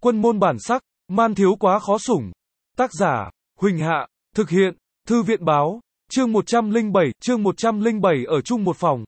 Quân môn bản sắc, man thiếu quá khó sủng. Tác giả, Huỳnh Hạ, thực hiện, Thư viện báo, chương 107 ở chung một phòng.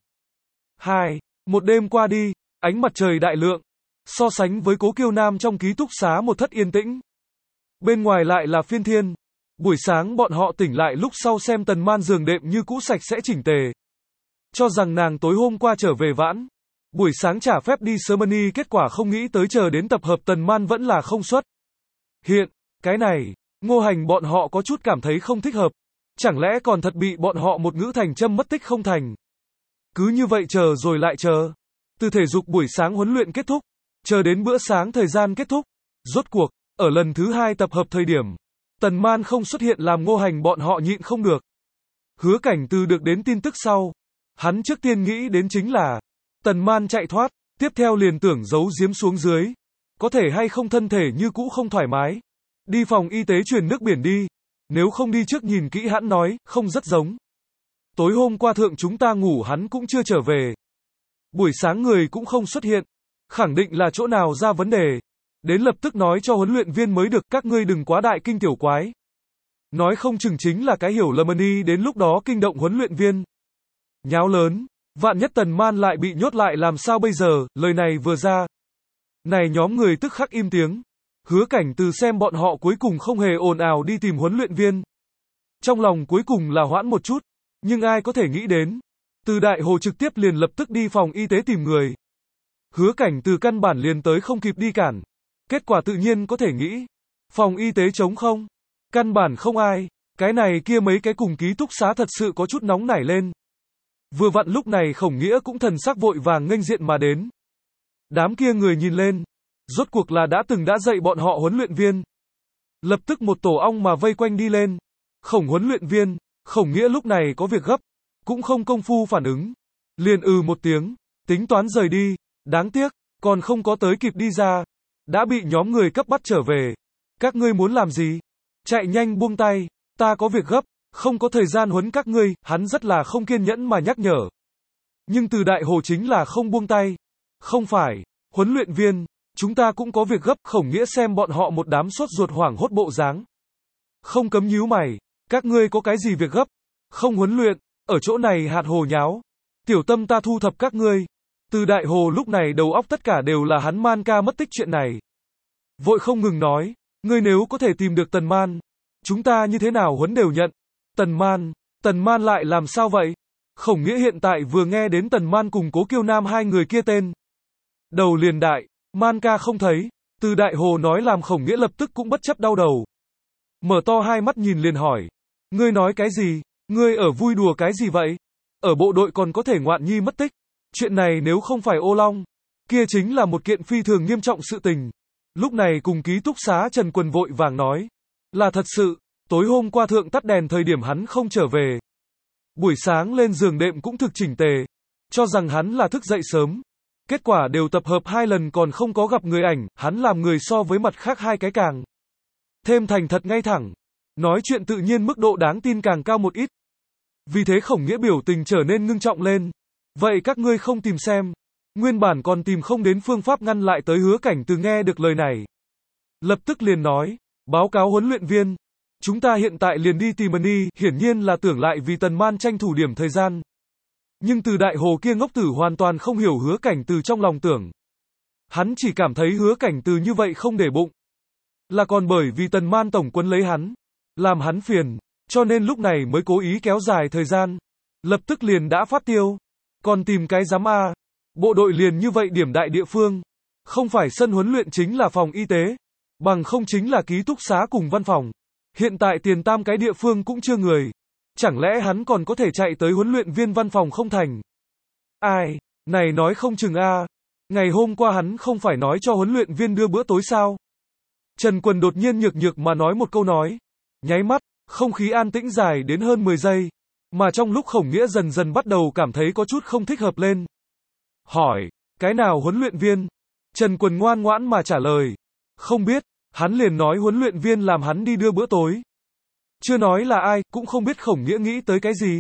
2. Một đêm qua đi, ánh mặt trời đại lượng, so sánh với Cố Kiêu Nam trong ký túc xá một thất yên tĩnh. Bên ngoài lại là phiên thiên. Buổi sáng bọn họ tỉnh lại lúc sau xem Tần Man giường đệm như cũ sạch sẽ chỉnh tề. Cho rằng nàng tối hôm qua trở về vãn. Buổi sáng trả phép đi Germany, kết quả không nghĩ tới chờ đến tập hợp Tần Man vẫn là không xuất hiện. Cái này, Ngô Hành bọn họ có chút cảm thấy không thích hợp. Chẳng lẽ còn thật bị bọn họ một ngữ thành châm mất tích không thành. Cứ như vậy chờ rồi lại chờ. Từ thể dục buổi sáng huấn luyện kết thúc, chờ đến bữa sáng thời gian kết thúc. Rốt cuộc, ở lần thứ 2 tập hợp thời điểm, Tần Man không xuất hiện làm Ngô Hành bọn họ nhịn không được. Hứa Cảnh Từ được đến tin tức sau, hắn trước tiên nghĩ đến chính là Tần Man chạy thoát, tiếp theo liền tưởng giấu giếm xuống dưới. Có thể hay không thân thể như cũ không thoải mái. Đi phòng y tế truyền nước biển đi. Nếu không đi trước nhìn kỹ hắn nói, không rất giống. Tối hôm qua thượng chúng ta ngủ hắn cũng chưa trở về. Buổi sáng người cũng không xuất hiện. Khẳng định là chỗ nào ra vấn đề. Đến lập tức nói cho huấn luyện viên mới được, các ngươi đừng quá đại kinh tiểu quái. Nói không chừng chính là cái hiểu lầm đi, đến lúc đó kinh động huấn luyện viên. Nháo lớn, vạn nhất Tần Man lại bị nhốt lại làm sao bây giờ, lời này vừa ra. Này nhóm người tức khắc im tiếng. Hứa Cảnh Từ xem bọn họ cuối cùng không hề ồn ào đi tìm huấn luyện viên. Trong lòng cuối cùng là hoãn một chút, nhưng ai có thể nghĩ đến. Từ Đại Hồ trực tiếp liền lập tức đi phòng y tế tìm người. Hứa Cảnh Từ căn bản liền tới không kịp đi cản. Kết quả tự nhiên có thể nghĩ. Phòng y tế trống không. Căn bản không ai. Cái này kia mấy cái cùng ký túc xá thật sự có chút nóng nảy lên. Vừa vặn lúc này Khổng Nghĩa cũng thần sắc vội vàng nghênh diện mà đến. Đám kia người nhìn lên. Rốt cuộc là đã từng đã dạy bọn họ huấn luyện viên. Lập tức một tổ ong mà vây quanh đi lên. Khổng huấn luyện viên, Khổng Nghĩa lúc này có việc gấp. Cũng không công phu phản ứng. Liền một tiếng, tính toán rời đi. Đáng tiếc, còn không có tới kịp đi ra. Đã bị nhóm người cấp bắt trở về. Các ngươi muốn làm gì? Chạy nhanh buông tay. Ta có việc gấp, không có thời gian huấn các ngươi. Hắn rất là không kiên nhẫn mà nhắc nhở. Nhưng Từ Đại Hồ chính là không buông tay. Không phải, huấn luyện viên, chúng ta cũng có việc gấp. Khổng Nghĩa xem bọn họ một đám sốt ruột hoảng hốt bộ dáng. Không cấm nhíu mày. Các ngươi có cái gì việc gấp? Không huấn luyện, ở chỗ này hạt hồ nháo. Tiểu Tâm ta thu thập các ngươi. Từ Đại Hồ lúc này đầu óc tất cả đều là hắn Man ca mất tích chuyện này. Vội không ngừng nói, ngươi nếu có thể tìm được Tần Man, chúng ta như thế nào huấn đều nhận. Tần Man lại làm sao vậy? Khổng Nghĩa hiện tại vừa nghe đến Tần Man cùng Cố Kiêu Nam hai người kia tên. Đầu liền đại, Man ca không thấy. Từ Đại Hồ nói làm Khổng Nghĩa lập tức cũng bất chấp đau đầu. Mở to hai mắt nhìn liền hỏi. Ngươi nói cái gì? Ngươi ở vui đùa cái gì vậy? Ở bộ đội còn có thể ngoạn nhi mất tích. Chuyện này nếu không phải ô long, kia chính là một kiện phi thường nghiêm trọng sự tình. Lúc này cùng ký túc xá Trần Quần vội vàng nói. Là thật sự, tối hôm qua thượng tắt đèn thời điểm hắn không trở về. Buổi sáng lên giường đệm cũng thực chỉnh tề. Cho rằng hắn là thức dậy sớm. Kết quả đều tập hợp 2 lần còn không có gặp người ảnh, hắn làm người so với mặt khác hai cái càng thêm thành thật ngay thẳng. Nói chuyện tự nhiên mức độ đáng tin càng cao một ít. Vì thế Khổng Nghĩa biểu tình trở nên ngưng trọng lên. Vậy các ngươi không tìm xem. Nguyên bản còn tìm không đến phương pháp ngăn lại tới Hứa Cảnh Từ nghe được lời này. Lập tức liền nói, báo cáo huấn luyện viên. Chúng ta hiện tại liền đi tìm đi, hiển nhiên là tưởng lại vì Tần Man tranh thủ điểm thời gian. Nhưng Từ Đại Hồ kia ngốc tử hoàn toàn không hiểu Hứa Cảnh Từ trong lòng tưởng. Hắn chỉ cảm thấy Hứa Cảnh Từ như vậy không để bụng. Là còn bởi vì Tần Man tổng quân lấy hắn. Làm hắn phiền. Cho nên lúc này mới cố ý kéo dài thời gian. Lập tức liền đã phát tiêu. Còn tìm cái giám a. Bộ đội liền như vậy điểm đại địa phương. Không phải sân huấn luyện chính là phòng y tế. Bằng không chính là ký túc xá cùng văn phòng. Hiện tại tiền tam cái địa phương cũng chưa người. Chẳng lẽ hắn còn có thể chạy tới huấn luyện viên văn phòng không thành? Ai? Này nói không chừng a. Ngày hôm qua hắn không phải nói cho huấn luyện viên đưa bữa tối sao? Trần Quần đột nhiên nhược nhược mà nói một câu nói. Nháy mắt, không khí an tĩnh dài đến hơn 10 giây. Mà trong lúc Khổng Nghĩa dần dần bắt đầu cảm thấy có chút không thích hợp lên. Hỏi, cái nào huấn luyện viên? Trần Quần ngoan ngoãn mà trả lời. Không biết, hắn liền nói huấn luyện viên làm hắn đi đưa bữa tối. Chưa nói là ai, cũng không biết Khổng Nghĩa nghĩ tới cái gì.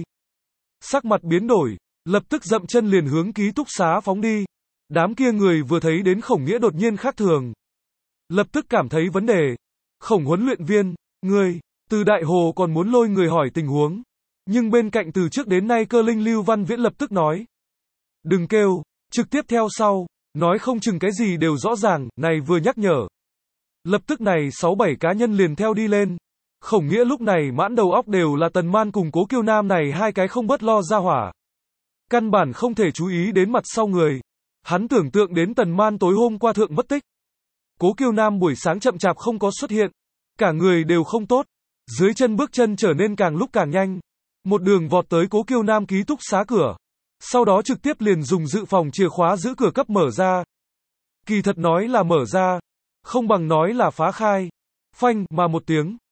Sắc mặt biến đổi, lập tức dậm chân liền hướng ký túc xá phóng đi. Đám kia người vừa thấy đến Khổng Nghĩa đột nhiên khác thường. lập tức cảm thấy vấn đề. Khổng huấn luyện viên, ngươi, Từ Đại Hồ còn muốn lôi người hỏi tình huống. Nhưng bên cạnh từ trước đến nay cơ linh Lưu Văn Viễn lập tức nói. Đừng kêu, trực tiếp theo sau, nói không chừng cái gì đều rõ ràng, này vừa nhắc nhở. Lập tức này 6-7 cá nhân liền theo đi lên. Khổng Nghĩa lúc này mãn đầu óc đều là Tần Man cùng Cố Kiêu Nam này hai cái không bớt lo ra hỏa. Căn bản không thể chú ý đến mặt sau người. Hắn tưởng tượng đến Tần Man tối hôm qua thượng mất tích. Cố Kiêu Nam buổi sáng chậm chạp không có xuất hiện. Cả người đều không tốt. Dưới chân bước chân trở nên càng lúc càng nhanh. Một đường vọt tới Cố Kiêu Nam ký túc xá cửa. Sau đó trực tiếp liền dùng dự phòng chìa khóa giữ cửa cấp mở ra. Kỳ thật nói là mở ra, không bằng nói là phá khai. Phanh mà một tiếng,